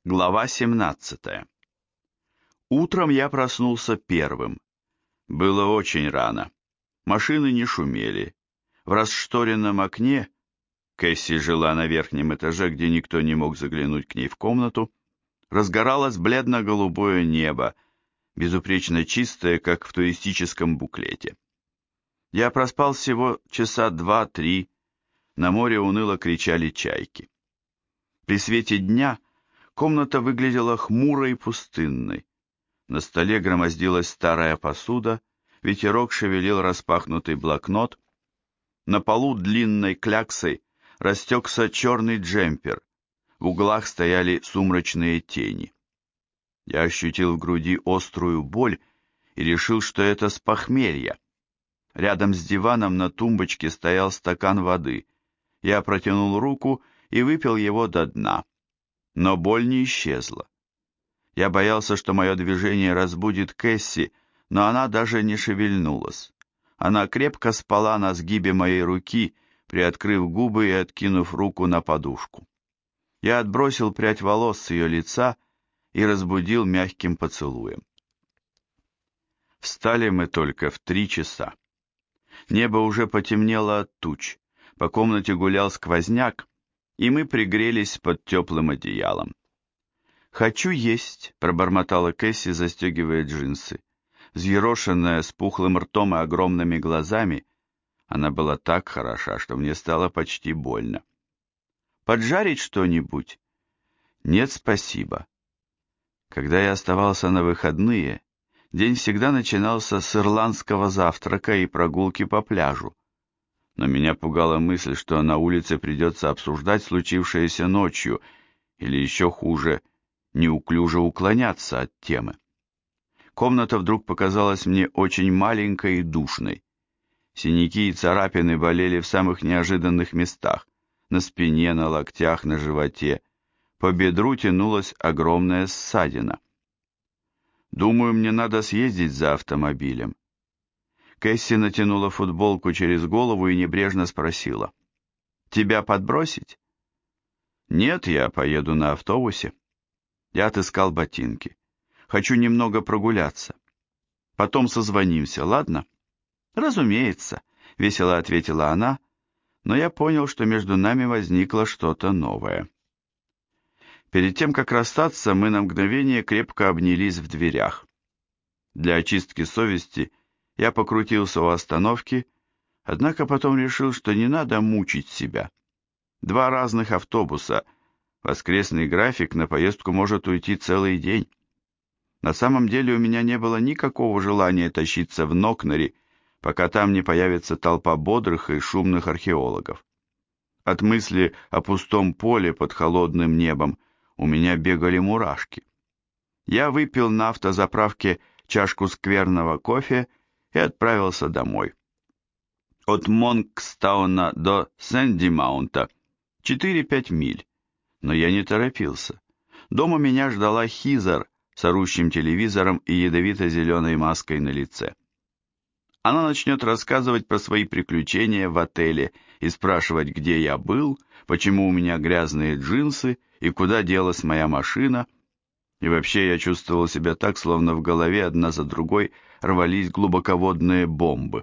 Глава 17. Утром я проснулся первым. Было очень рано. Машины не шумели. В расшторенном окне, Кэсси жила на верхнем этаже, где никто не мог заглянуть к ней в комнату, разгоралось бледно-голубое небо, безупречно чистое, как в туристическом буклете. Я проспал всего часа 2-3, на море уныло кричали чайки. При свете дня комната выглядела хмурой и пустынной. На столе громоздилась старая посуда, ветерок шевелил распахнутый блокнот. На полу длинной кляксой растекся черный джемпер. В углах стояли сумрачные тени. Я ощутил в груди острую боль и решил, что это с похмелья. Рядом с диваном на тумбочке стоял стакан воды. Я протянул руку и выпил его до дна. Но боль не исчезла. Я боялся, что мое движение разбудит Кэсси, но она даже не шевельнулась. Она крепко спала на сгибе моей руки, приоткрыв губы и откинув руку на подушку. Я отбросил прядь волос с ее лица и разбудил мягким поцелуем. Встали мы только в 3 часа. Небо уже потемнело от туч, по комнате гулял сквозняк, и мы пригрелись под теплым одеялом. «Хочу есть», — пробормотала Кэсси, застегивая джинсы. Взъерошенная, с пухлым ртом и огромными глазами, она была так хороша, что мне стало почти больно. «Поджарить что-нибудь?» «Нет, спасибо». Когда я оставался на выходные, день всегда начинался с ирландского завтрака и прогулки по пляжу. Но меня пугала мысль, что на улице придется обсуждать случившееся ночью, или еще хуже, неуклюже уклоняться от темы. Комната вдруг показалась мне очень маленькой и душной. Синяки и царапины болели в самых неожиданных местах, на спине, на локтях, на животе. По бедру тянулась огромная ссадина. «Думаю, мне надо съездить за автомобилем». Кэсси натянула футболку через голову и небрежно спросила: «Тебя подбросить?» «Нет, я поеду на автобусе». Я отыскал ботинки. «Хочу немного прогуляться. Потом созвонимся, ладно?» «Разумеется», — весело ответила она, но я понял, что между нами возникло что-то новое. Перед тем, как расстаться, мы на мгновение крепко обнялись в дверях. Для очистки совести я покрутился у остановки, однако потом решил, что не надо мучить себя. 2 разных автобуса, воскресный график, на поездку может уйти целый день. На самом деле у меня не было никакого желания тащиться в Нокнери, пока там не появится толпа бодрых и шумных археологов. От мысли о пустом поле под холодным небом у меня бегали мурашки. Я выпил на автозаправке чашку скверного кофе и отправился домой. От Монкстауна до Сэндимаунта 4-5 миль, но я не торопился. Дома меня ждала Хизер с орущим телевизором и ядовито-зеленой маской на лице. Она начнет рассказывать про свои приключения в отеле и спрашивать, где я был, почему у меня грязные джинсы и куда делась моя машина. И вообще я чувствовал себя так, словно в голове одна за другой рвались глубоководные бомбы.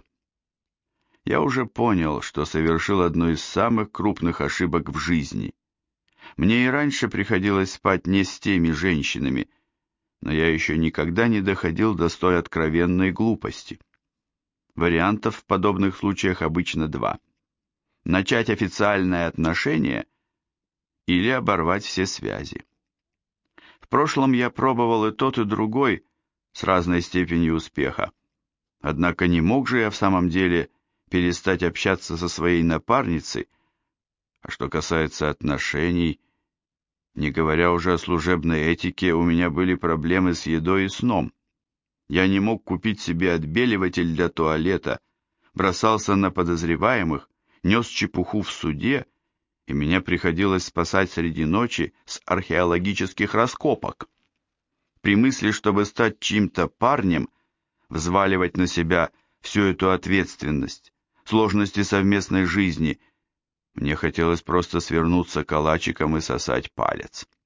Я уже понял, что совершил одну из самых крупных ошибок в жизни. Мне и раньше приходилось спать не с теми женщинами, но я еще никогда не доходил до столь откровенной глупости. Вариантов в подобных случаях обычно 2. Начать официальное отношение или оборвать все связи. В прошлом я пробовал и тот, и другой с разной степенью успеха. Однако не мог же я в самом деле перестать общаться со своей напарницей, а что касается отношений, не говоря уже о служебной этике, у меня были проблемы с едой и сном. Я не мог купить себе отбеливатель для туалета, бросался на подозреваемых, нес чепуху в суде, и меня приходилось спасать среди ночи с археологических раскопок. При мысли, чтобы стать чьим-то парнем, взваливать на себя всю эту ответственность, сложности совместной жизни, мне хотелось просто свернуться калачиком и сосать палец.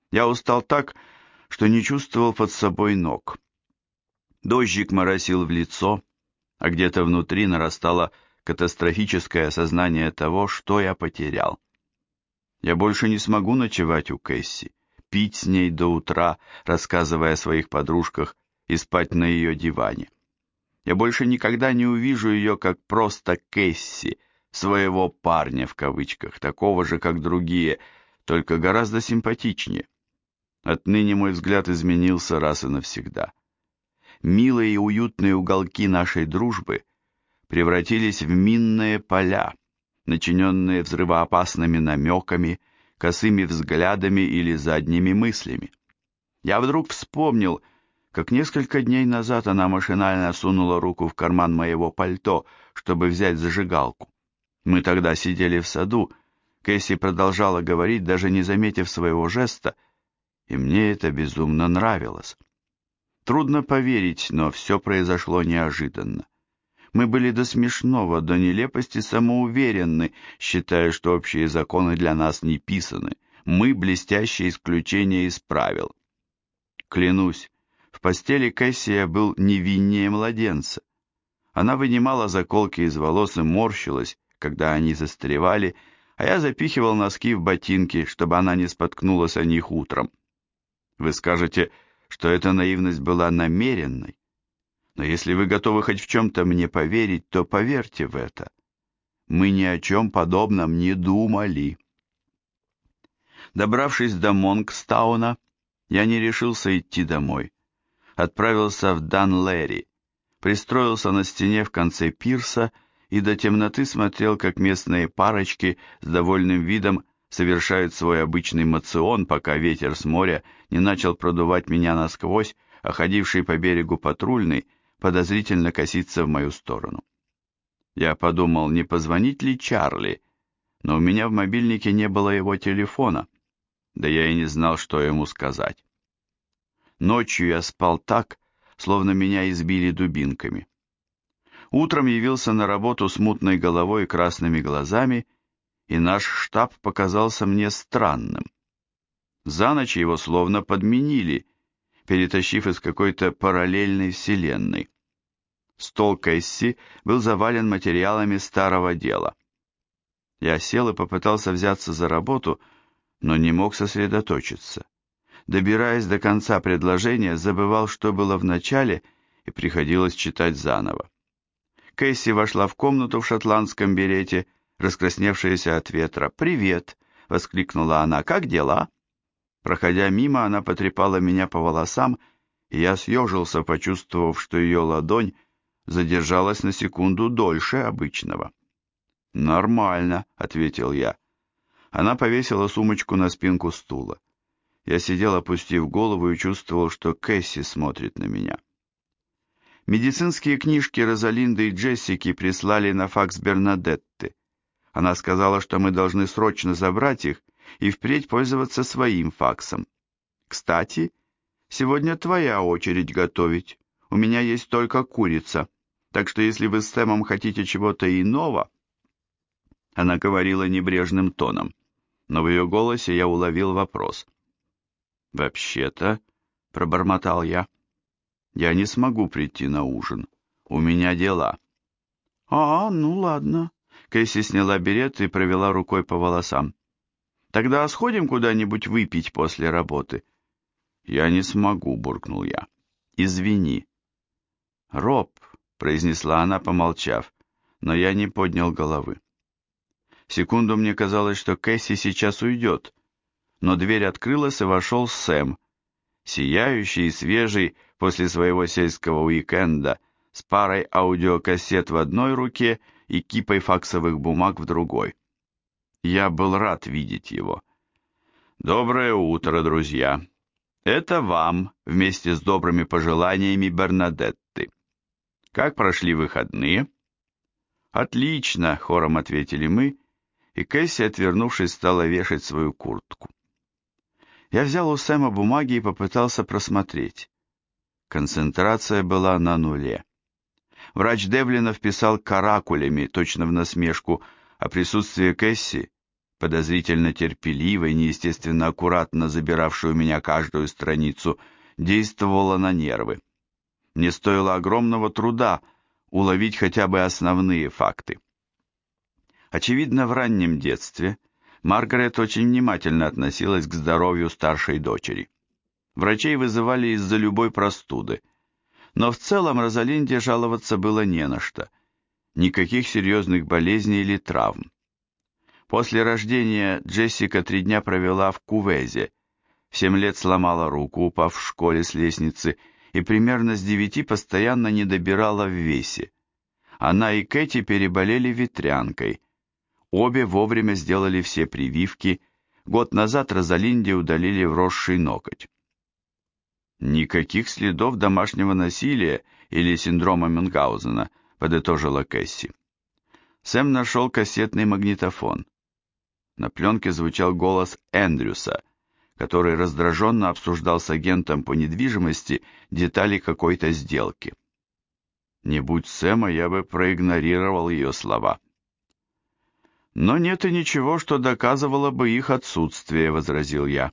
Я устал так, что не чувствовал под собой ног. Дождик моросил в лицо, а где-то внутри нарастало катастрофическое осознание того, что я потерял. Я больше не смогу ночевать у Кэсси, пить с ней до утра, рассказывая о своих подружках, и спать на ее диване. Я больше никогда не увижу ее как просто Кэсси, своего парня в кавычках, такого же, как другие, только гораздо симпатичнее. Отныне мой взгляд изменился раз и навсегда. Милые и уютные уголки нашей дружбы превратились в минные поля, начиненные взрывоопасными намеками, косыми взглядами или задними мыслями. Я вдруг вспомнил, как несколько дней назад она машинально сунула руку в карман моего пальто, чтобы взять зажигалку. Мы тогда сидели в саду, Кэсси продолжала говорить, даже не заметив своего жеста, и мне это безумно нравилось. Трудно поверить, но все произошло неожиданно. Мы были до смешного, до нелепости самоуверенны, считая, что общие законы для нас не писаны. Мы блестящее исключение из правил. Клянусь, в постели Кэссия был невиннее младенца. Она вынимала заколки из волос и морщилась, когда они застревали, а я запихивал носки в ботинки, чтобы она не споткнулась о них утром. Вы скажете, что эта наивность была намеренной, но если вы готовы хоть в чем-то мне поверить, то поверьте в это. Мы ни о чем подобном не думали. Добравшись до Монкстауна, я не решился идти домой. Отправился в Данлэри, пристроился на стене в конце пирса и до темноты смотрел, как местные парочки с довольным видом совершают свой обычный моцион, пока ветер с моря не начал продувать меня насквозь, а ходивший по берегу патрульный подозрительно косится в мою сторону. Я подумал, не позвонить ли Чарли, но у меня в мобильнике не было его телефона, да я и не знал, что ему сказать. Ночью я спал так, словно меня избили дубинками. Утром явился на работу с мутной головой и красными глазами, и наш штаб показался мне странным. За ночь его словно подменили, перетащив из какой-то параллельной вселенной. Стол Кэсси был завален материалами старого дела. Я сел и попытался взяться за работу, но не мог сосредоточиться. Добираясь до конца предложения, забывал, что было в начале, и приходилось читать заново. Кэсси вошла в комнату в шотландском берете, раскрасневшаяся от ветра. «Привет!» — воскликнула она. «Как дела?» Проходя мимо, она потрепала меня по волосам, и я съежился, почувствовав, что ее ладонь задержалась на секунду дольше обычного. «Нормально», — ответил я. Она повесила сумочку на спинку стула. Я сидел, опустив голову, и чувствовал, что Кэсси смотрит на меня. Медицинские книжки Розалинды и Джессики прислали на факс Бернадетты. Она сказала, что мы должны срочно забрать их и впредь пользоваться своим факсом. Кстати, сегодня твоя очередь готовить. У меня есть только курица, так что если вы с Сэмом хотите чего-то иного... Она говорила небрежным тоном, но в ее голосе я уловил вопрос. «Вообще-то», — пробормотал я, — «я не смогу прийти на ужин. У меня дела». Ну ладно». Кэсси сняла берет и провела рукой по волосам. «Тогда сходим куда-нибудь выпить после работы?» «Я не смогу», — буркнул я. «Извини». «Роб», — произнесла она, помолчав, но я не поднял головы. Секунду мне казалось, что Кэсси сейчас уйдет, но дверь открылась, и вошел Сэм, сияющий и свежий после своего сельского уикенда, с парой аудиокассет в одной руке и кипой факсовых бумаг в другой. Я был рад видеть его. «Доброе утро, друзья! Это вам, вместе с добрыми пожеланиями Бернадетты. Как прошли выходные?» «Отлично!» — хором ответили мы, и Кэсси, отвернувшись, стала вешать свою куртку. Я взял у Сэма бумаги и попытался просмотреть. Концентрация была на нуле. Врач Девлина вписал каракулями, точно в насмешку, а присутствие Кэсси подозрительно терпеливой, неестественно аккуратно забиравшей у меня каждую страницу, действовала на нервы. Мне стоило огромного труда уловить хотя бы основные факты. Очевидно, в раннем детстве Маргарет очень внимательно относилась к здоровью старшей дочери. Врачей вызывали из-за любой простуды, но в целом Розалинде жаловаться было не на что. Никаких серьезных болезней или травм. После рождения Джессика 3 дня провела в кувезе, в 7 лет сломала руку, упав в школе с лестницы, и примерно с 9 постоянно не добирала в весе. Она и Кэти переболели ветрянкой. Обе вовремя сделали все прививки. Год назад Розалинде удалили вросший ноготь. «Никаких следов домашнего насилия или синдрома Мюнхгаузена», подытожила Кэсси. Сэм нашел кассетный магнитофон. На пленке звучал голос Эндрюса, который раздраженно обсуждал с агентом по недвижимости детали какой-то сделки. Не будь Сэма, я бы проигнорировал ее слова. «Но нет и ничего, что доказывало бы их отсутствие», — возразил я.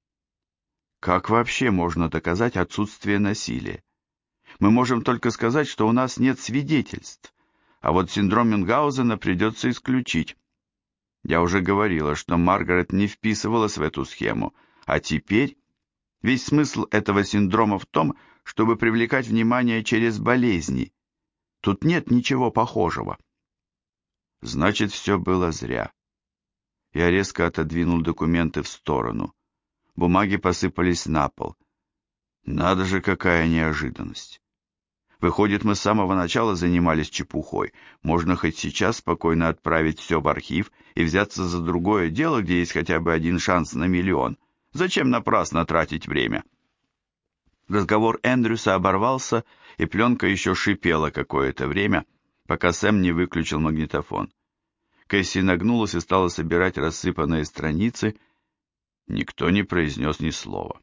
«Как вообще можно доказать отсутствие насилия? Мы можем только сказать, что у нас нет свидетельств, а вот синдром Мюнхгаузена придется исключить. Я уже говорила, что Маргарет не вписывалась в эту схему, а теперь весь смысл этого синдрома в том, чтобы привлекать внимание через болезни. Тут нет ничего похожего». Значит, все было зря. Я резко отодвинул документы в сторону. Бумаги посыпались на пол. Надо же, какая неожиданность. Выходит, мы с самого начала занимались чепухой. Можно хоть сейчас спокойно отправить все в архив и взяться за другое дело, где есть хотя бы один шанс на миллион. Зачем напрасно тратить время? Разговор Эндрюса оборвался, и пленка еще шипела какое-то время, пока Сэм не выключил магнитофон. Кэсси нагнулась и стала собирать рассыпанные страницы. Никто не произнес ни слова.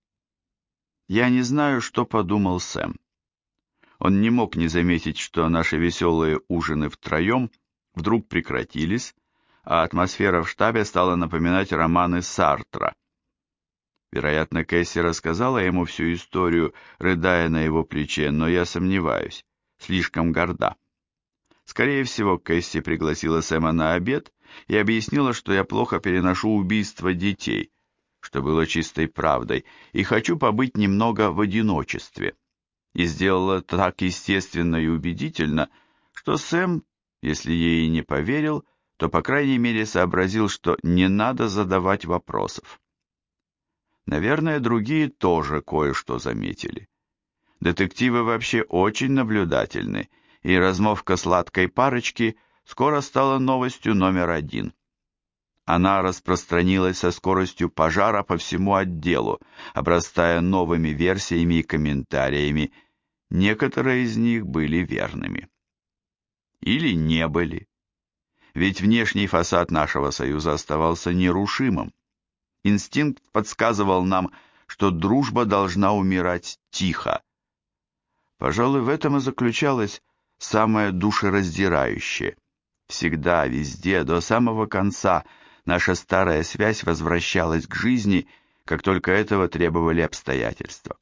Я не знаю, что подумал Сэм. Он не мог не заметить, что наши веселые ужины втроем вдруг прекратились, а атмосфера в штабе стала напоминать романы Сартра. Вероятно, Кэсси рассказала ему всю историю, рыдая на его плече, но я сомневаюсь, слишком горда. Скорее всего, Кэсси пригласила Сэма на обед и объяснила, что я плохо переношу убийство детей, что было чистой правдой, и хочу побыть немного в одиночестве. И сделала так естественно и убедительно, что Сэм, если ей и не поверил, то, по крайней мере, сообразил, что не надо задавать вопросов. Наверное, другие тоже кое-что заметили. Детективы вообще очень наблюдательны, и размолвка сладкой парочки скоро стала новостью номер 1. Она распространилась со скоростью пожара по всему отделу, обрастая новыми версиями и комментариями. Некоторые из них были верными. Или не были. Ведь внешний фасад нашего союза оставался нерушимым. Инстинкт подсказывал нам, что дружба должна умирать тихо. Пожалуй, в этом и заключалось самое душераздирающее. Всегда, везде, до самого конца наша старая связь возвращалась к жизни, как только этого требовали обстоятельства.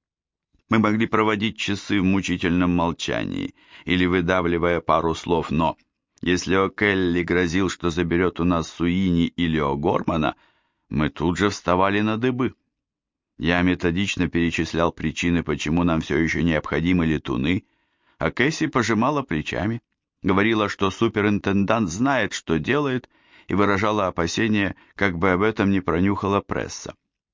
Мы могли проводить часы в мучительном молчании или выдавливая пару слов, но если О'Келли грозил, что заберет у нас Суини или О'Гормана, мы тут же вставали на дыбы. Я методично перечислял причины, почему нам все еще необходимы летуны, а Кэсси пожимала плечами, говорила, что суперинтендант знает, что делает, и выражала опасения, как бы об этом не пронюхала пресса.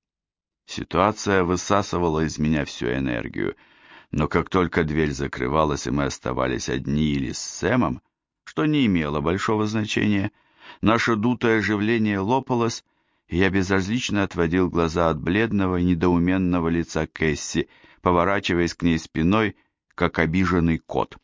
Ситуация высасывала из меня всю энергию, но как только дверь закрывалась, и мы оставались одни или с Сэмом, что не имело большого значения, наше дутое оживление лопалось, и я безразлично отводил глаза от бледного и недоуменного лица Кэсси, поворачиваясь к ней спиной, как обиженный кот.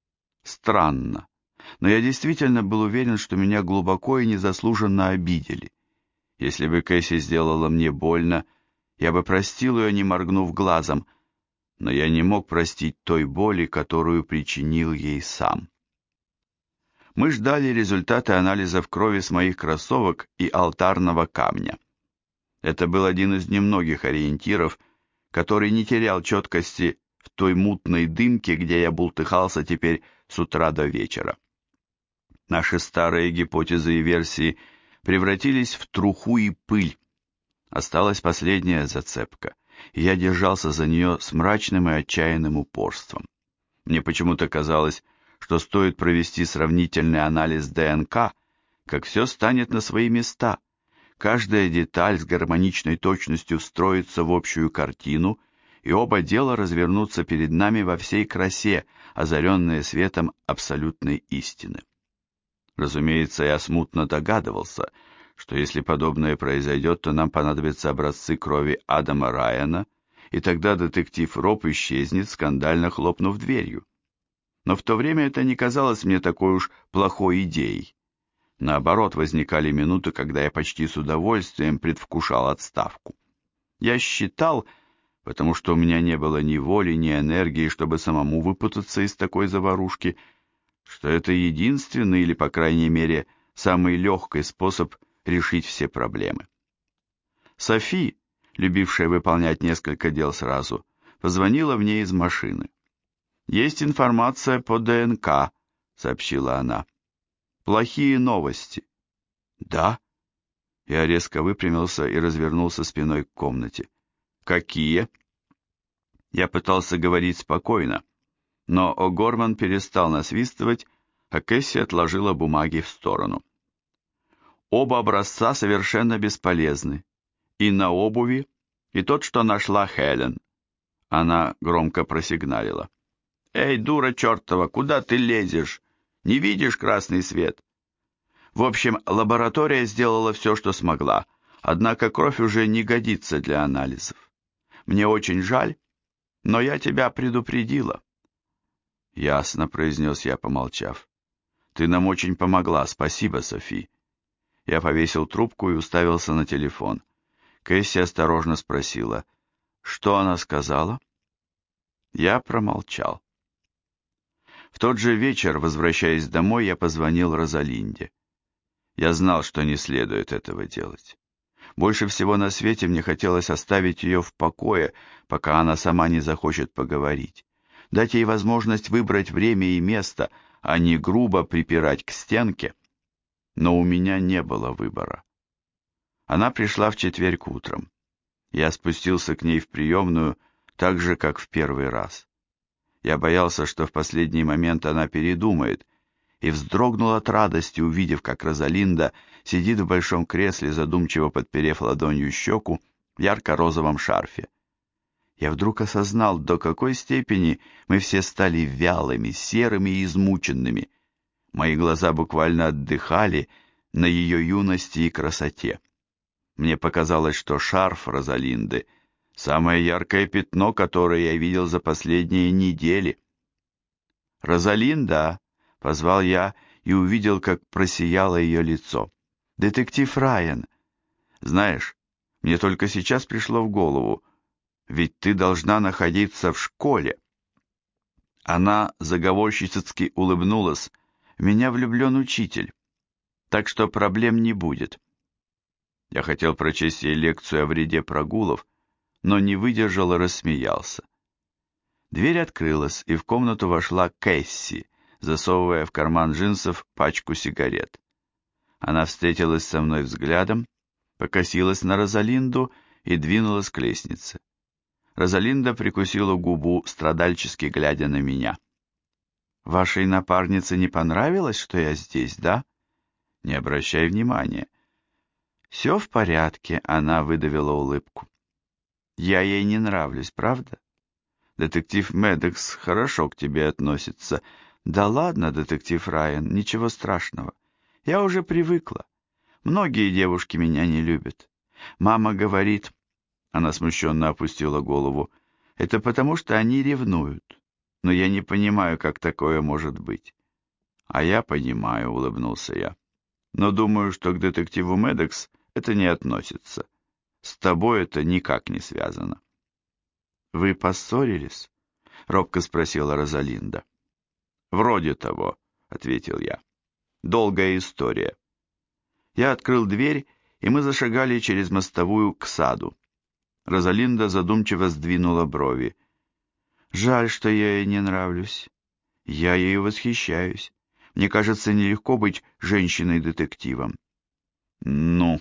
Странно, но я действительно был уверен, что меня глубоко и незаслуженно обидели. Если бы Кэсси сделала мне больно, я бы простил ее, не моргнув глазом, но я не мог простить той боли, которую причинил ей сам. Мы ждали результаты анализов крови с моих кроссовок и алтарного камня. Это был один из немногих ориентиров, который не терял четкости в той мутной дымке, где я бултыхался теперь с утра до вечера. Наши старые гипотезы и версии превратились в труху и пыль. Осталась последняя зацепка, и я держался за нее с мрачным и отчаянным упорством. Мне почему-то казалось, что стоит провести сравнительный анализ ДНК, как все станет на свои места. Каждая деталь с гармоничной точностью встроится в общую картину, и оба дела развернутся перед нами во всей красе, озаренные светом абсолютной истины. Разумеется, я смутно догадывался, что если подобное произойдет, то нам понадобятся образцы крови Адама Райана, и тогда детектив Роб исчезнет, скандально хлопнув дверью. Но в то время это не казалось мне такой уж плохой идеей. Наоборот, возникали минуты, когда я почти с удовольствием предвкушал отставку. Я считал, потому что у меня не было ни воли, ни энергии, чтобы самому выпутаться из такой заварушки, что это единственный или, по крайней мере, самый легкий способ решить все проблемы. Софи, любившая выполнять несколько дел сразу, позвонила мне из машины. «Есть информация по ДНК», — сообщила она. «Плохие новости». «Да?» Я резко выпрямился и развернулся спиной к комнате. «Какие?» Я пытался говорить спокойно, но О'Горман перестал насвистывать, а Кэсси отложила бумаги в сторону. Оба образца совершенно бесполезны. И на обуви, и тот, что нашла Хелен. Она громко просигналила. «Эй, дура чертова, куда ты лезешь? Не видишь красный свет?» В общем, лаборатория сделала все, что смогла, однако кровь уже не годится для анализов. Мне очень жаль, но я тебя предупредила. «Ясно», — произнес я, помолчав. «Ты нам очень помогла, спасибо, Софи». Я повесил трубку и уставился на телефон. Кэсси осторожно спросила, что она сказала? Я промолчал. В тот же вечер, возвращаясь домой, я позвонил Розалинде. Я знал, что не следует этого делать. Больше всего на свете мне хотелось оставить ее в покое, пока она сама не захочет поговорить. Дать ей возможность выбрать время и место, а не грубо припирать к стенке. Но у меня не было выбора. Она пришла в четверг утром. Я спустился к ней в приемную, так же, как в первый раз. Я боялся, что в последний момент она передумает, и вздрогнул от радости, увидев, как Розалинда сидит в большом кресле, задумчиво подперев ладонью щеку в ярко-розовом шарфе. Я вдруг осознал, до какой степени мы все стали вялыми, серыми и измученными. Мои глаза буквально отдыхали на ее юности и красоте. Мне показалось, что шарф Розалинды — самое яркое пятно, которое я видел за последние недели. «Розалинда!» — позвал я и увидел, как просияло ее лицо. «Детектив Райан! Знаешь, мне только сейчас пришло в голову, ведь ты должна находиться в школе». Она заговорщицки улыбнулась. «В меня влюблен учитель, так что проблем не будет». Я хотел прочесть ей лекцию о вреде прогулов, но не выдержал и рассмеялся. Дверь открылась, и в комнату вошла Кэсси, засовывая в карман джинсов пачку сигарет. Она встретилась со мной взглядом, покосилась на Розалинду и двинулась к лестнице. Розалинда прикусила губу, страдальчески глядя на меня. «Вашей напарнице не понравилось, что я здесь, да?» «Не обращай внимания». «Все в порядке», — она выдавила улыбку. «Я ей не нравлюсь, правда?» «Детектив Медекс хорошо к тебе относится». «Да ладно, детектив Райан, ничего страшного. Я уже привыкла. Многие девушки меня не любят. Мама говорит...» Она смущенно опустила голову. «Это потому, что они ревнуют. Но я не понимаю, как такое может быть». «А я понимаю», — улыбнулся я. «Но думаю, что к детективу Медекс это не относится. С тобой это никак не связано». «Вы поссорились?» — робко спросила Розалинда. «Вроде того», — ответил я. Долгая история. Я открыл дверь, и мы зашагали через мостовую к саду. Розалинда задумчиво сдвинула брови. Жаль, что я ей не нравлюсь. Я ею восхищаюсь. Мне кажется, нелегко быть женщиной-детективом. Ну,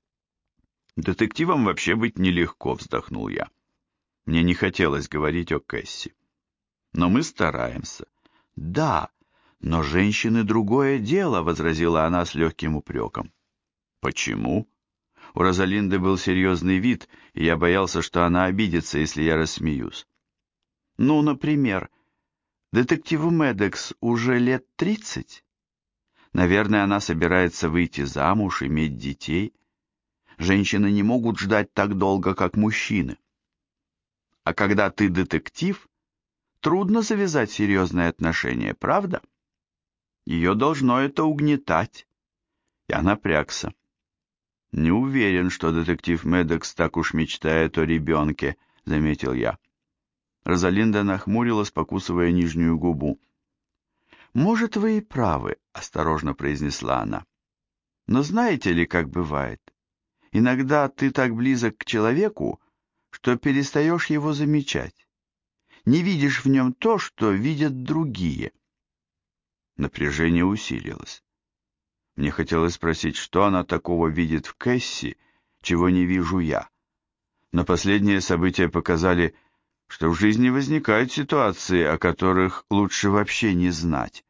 детективом вообще быть нелегко, вздохнул я. Мне не хотелось говорить о Кэсси. Но мы стараемся. Да, но женщины другое дело, возразила она с легким упреком. Почему? У Розалинды был серьезный вид, и я боялся, что она обидится, если я рассмеюсь. Ну, например, детективу Медекс уже лет 30. Наверное, она собирается выйти замуж, иметь детей. Женщины не могут ждать так долго, как мужчины. А когда ты детектив, трудно завязать серьезные отношения, правда? Ее должно это угнетать. Я напрягся. Не уверен, что детектив Медекс так уж мечтает о ребенке, заметил я. Розалинда нахмурилась, покусывая нижнюю губу. «Может, вы и правы», — осторожно произнесла она. «Но знаете ли, как бывает? Иногда ты так близок к человеку, что перестаешь его замечать. Не видишь в нем то, что видят другие». Напряжение усилилось. Мне хотелось спросить, что она такого видит в Кэсси, чего не вижу я. Но последние события показали, что в жизни возникают ситуации, о которых лучше вообще не знать.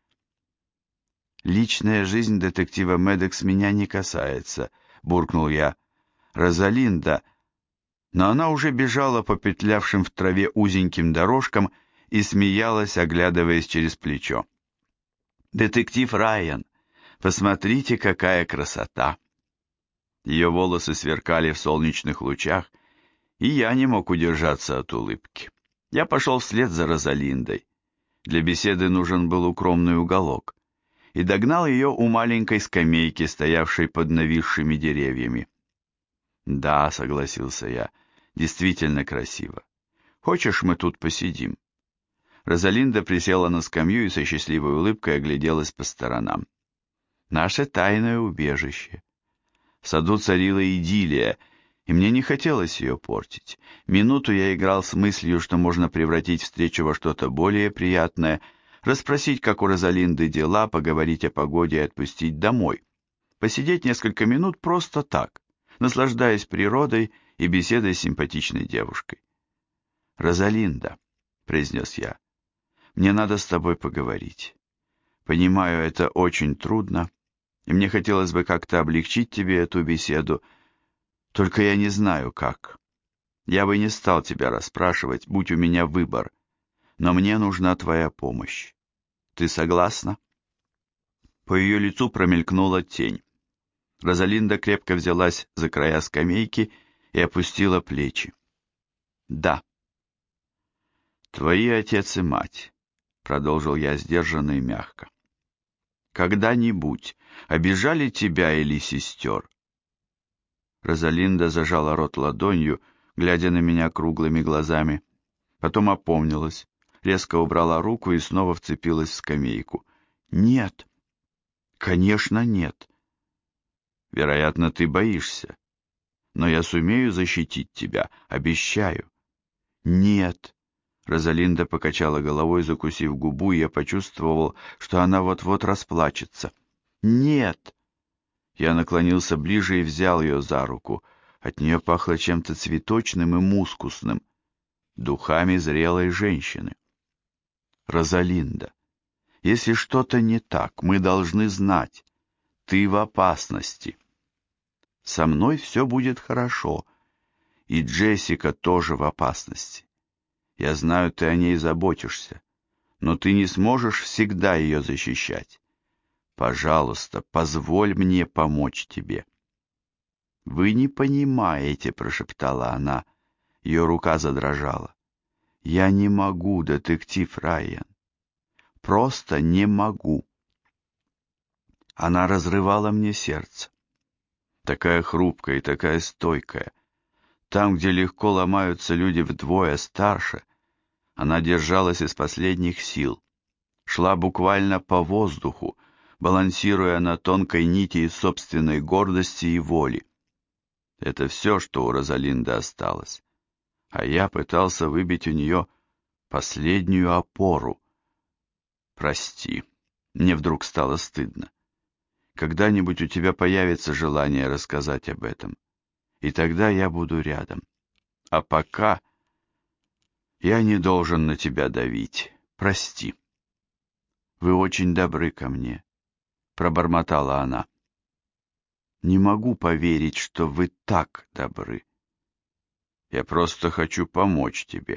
«Личная жизнь детектива Медекс меня не касается», — буркнул я. «Розалинда...» Но она уже бежала по петлявшим в траве узеньким дорожкам и смеялась, оглядываясь через плечо. «Детектив Райан, посмотрите, какая красота!» Ее волосы сверкали в солнечных лучах, и я не мог удержаться от улыбки. Я пошел вслед за Розалиндой. Для беседы нужен был укромный уголок, и догнал ее у маленькой скамейки, стоявшей под нависшими деревьями. «Да», — согласился я, — «действительно красиво. Хочешь, мы тут посидим?» Розалинда присела на скамью и со счастливой улыбкой огляделась по сторонам. «Наше тайное убежище». В саду царила идиллия, и мне не хотелось ее портить. Минуту я играл с мыслью, что можно превратить встречу во что-то более приятное, расспросить, как у Розалинды дела, поговорить о погоде и отпустить домой. Посидеть несколько минут просто так, наслаждаясь природой и беседой с симпатичной девушкой. «Розалинда», — произнес я, — «мне надо с тобой поговорить. Понимаю, это очень трудно, и мне хотелось бы как-то облегчить тебе эту беседу, только я не знаю, как. Я бы не стал тебя расспрашивать, будь у меня выбор, но мне нужна твоя помощь. Ты согласна?» По ее лицу промелькнула тень. Розалинда крепко взялась за края скамейки и опустила плечи. «Да». «Твои отец и мать», — продолжил я сдержанно и мягко, — «когда-нибудь обижали тебя или сестер?» Розалинда зажала рот ладонью, глядя на меня круглыми глазами. Потом опомнилась, резко убрала руку и снова вцепилась в скамейку. «Нет, конечно, нет». «Вероятно, ты боишься, но я сумею защитить тебя, обещаю». «Нет». Розалинда покачала головой, закусив губу, и я почувствовал, что она вот-вот расплачется. «Нет». Я наклонился ближе и взял ее за руку. От нее пахло чем-то цветочным и мускусным, духами зрелой женщины. «Розалинда, если что-то не так, мы должны знать. Ты в опасности. Со мной все будет хорошо, и Джессика тоже в опасности. Я знаю, ты о ней заботишься, но ты не сможешь всегда ее защищать. Пожалуйста, позволь мне помочь тебе». «Вы не понимаете», — прошептала она. Ее рука задрожала. «Я не могу, детектив Райан. Просто не могу». Она разрывала мне сердце. Такая хрупкая и такая стойкая. Там, где легко ломаются люди вдвое старше, она держалась из последних сил. Шла буквально по воздуху, балансируя на тонкой нити из собственной гордости и воли. Это все, что у Розалинды осталось. А я пытался выбить у нее последнюю опору. Прости, мне вдруг стало стыдно. Когда-нибудь у тебя появится желание рассказать об этом, и тогда я буду рядом. А пока я не должен на тебя давить. Прости. Вы очень добры ко мне, пробормотала она. Не могу поверить, что вы так добры. Я просто хочу помочь тебе.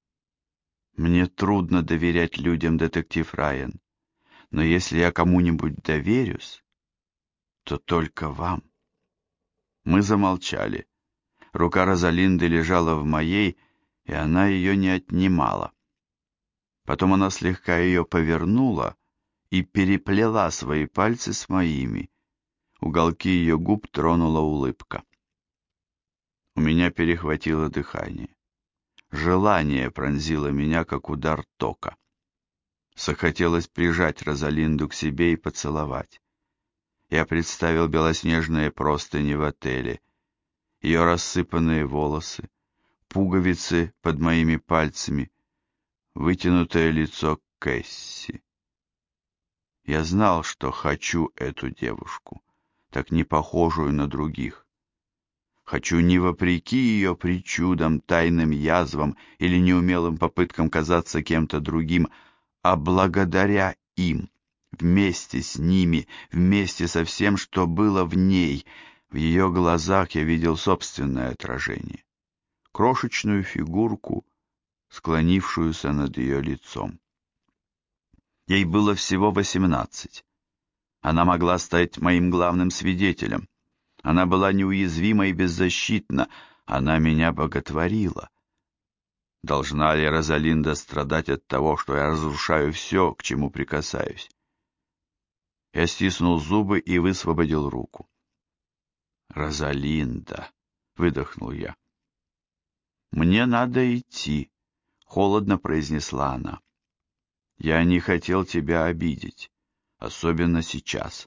Мне трудно доверять людям, детектив Райан, но если я кому-нибудь доверюсь, то только вам. Мы замолчали. Рука Розалинды лежала в моей, и она ее не отнимала. Потом она слегка ее повернула и переплела свои пальцы с моими. Уголки ее губ тронула улыбка. У меня перехватило дыхание. Желание пронзило меня, как удар тока. Захотелось прижать Розалинду к себе и поцеловать. Я представил белоснежные простыни в отеле, ее рассыпанные волосы, пуговицы под моими пальцами, вытянутое лицо Кэсси. Я знал, что хочу эту девушку, так не похожую на других. Хочу не вопреки ее причудам, тайным язвам или неумелым попыткам казаться кем-то другим, а благодаря им, вместе с ними, вместе со всем, что было в ней. В ее глазах я видел собственное отражение, крошечную фигурку, склонившуюся над ее лицом. Ей было всего 18. Она могла стать моим главным свидетелем. Она была неуязвима и беззащитна. Она меня боготворила. Должна ли Розалинда страдать от того, что я разрушаю все, к чему прикасаюсь? Я стиснул зубы и высвободил руку. «Розалинда», — выдохнул я. «Мне надо идти», — холодно произнесла она. «Я не хотел тебя обидеть, особенно сейчас.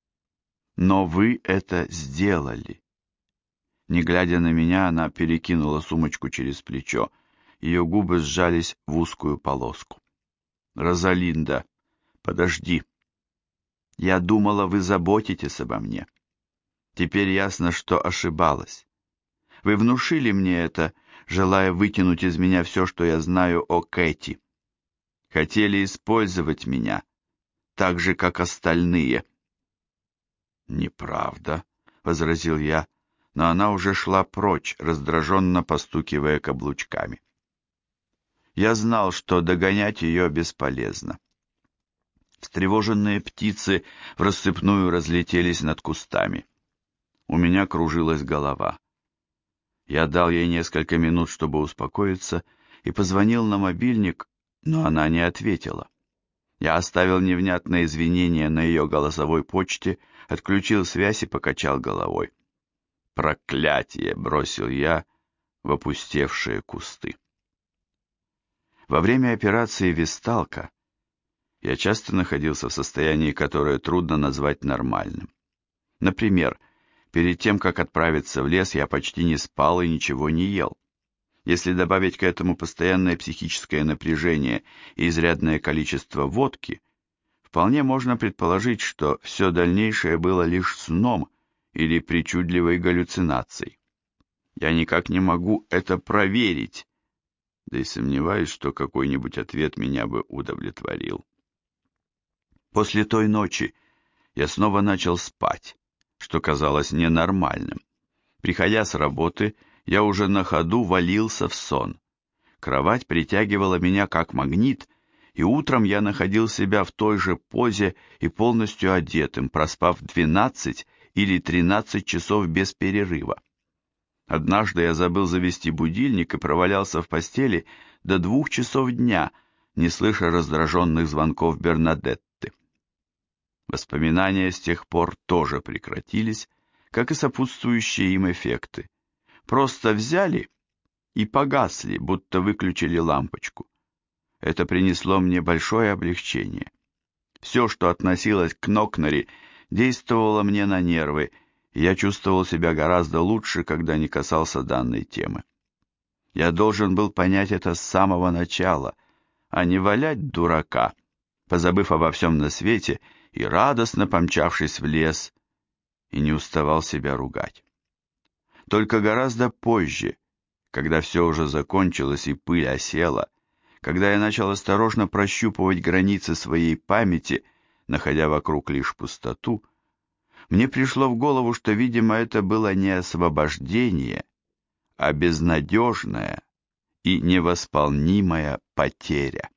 Но вы это сделали». Не глядя на меня, она перекинула сумочку через плечо. Ее губы сжались в узкую полоску. «Розалинда, подожди. Я думала, вы заботитесь обо мне. Теперь ясно, что ошибалась. Вы внушили мне это, желая вытянуть из меня все, что я знаю о Кэти. Хотели использовать меня, так же, как остальные». «Неправда», — возразил я, но она уже шла прочь, раздраженно постукивая каблучками. Я знал, что догонять ее бесполезно. Встревоженные птицы врассыпную разлетелись над кустами. У меня кружилась голова. Я дал ей несколько минут, чтобы успокоиться, и позвонил на мобильник, но она не ответила. Я оставил невнятное извинение на ее голосовой почте, отключил связь и покачал головой. «Проклятие!» — бросил я в опустевшие кусты. Во время операции «Весталка» я часто находился в состоянии, которое трудно назвать нормальным. Например, перед тем, как отправиться в лес, я почти не спал и ничего не ел. Если добавить к этому постоянное психическое напряжение и изрядное количество водки, вполне можно предположить, что все дальнейшее было лишь сном или причудливой галлюцинацией. Я никак не могу это проверить, да и сомневаюсь, что какой-нибудь ответ меня бы удовлетворил. После той ночи я снова начал спать, что казалось ненормальным. Приходя с работы, я уже на ходу валился в сон. Кровать притягивала меня как магнит, и утром я находил себя в той же позе и полностью одетым, проспав 12 или 13 часов без перерыва. Однажды я забыл завести будильник и провалялся в постели до 2 часов дня, не слыша раздраженных звонков Бернадетты. Воспоминания с тех пор тоже прекратились, как и сопутствующие им эффекты. Просто взяли и погасли, будто выключили лампочку. Это принесло мне большое облегчение. Все, что относилось к Нокнери, действовало мне на нервы, и я чувствовал себя гораздо лучше, когда не касался данной темы. Я должен был понять это с самого начала, а не валять дурака, позабыв обо всем на свете и радостно помчавшись в лес, и не уставал себя ругать. Только гораздо позже, когда все уже закончилось и пыль осела, когда я начал осторожно прощупывать границы своей памяти, находя вокруг лишь пустоту, мне пришло в голову, что, видимо, это было не освобождение, а безнадежная и невосполнимая потеря.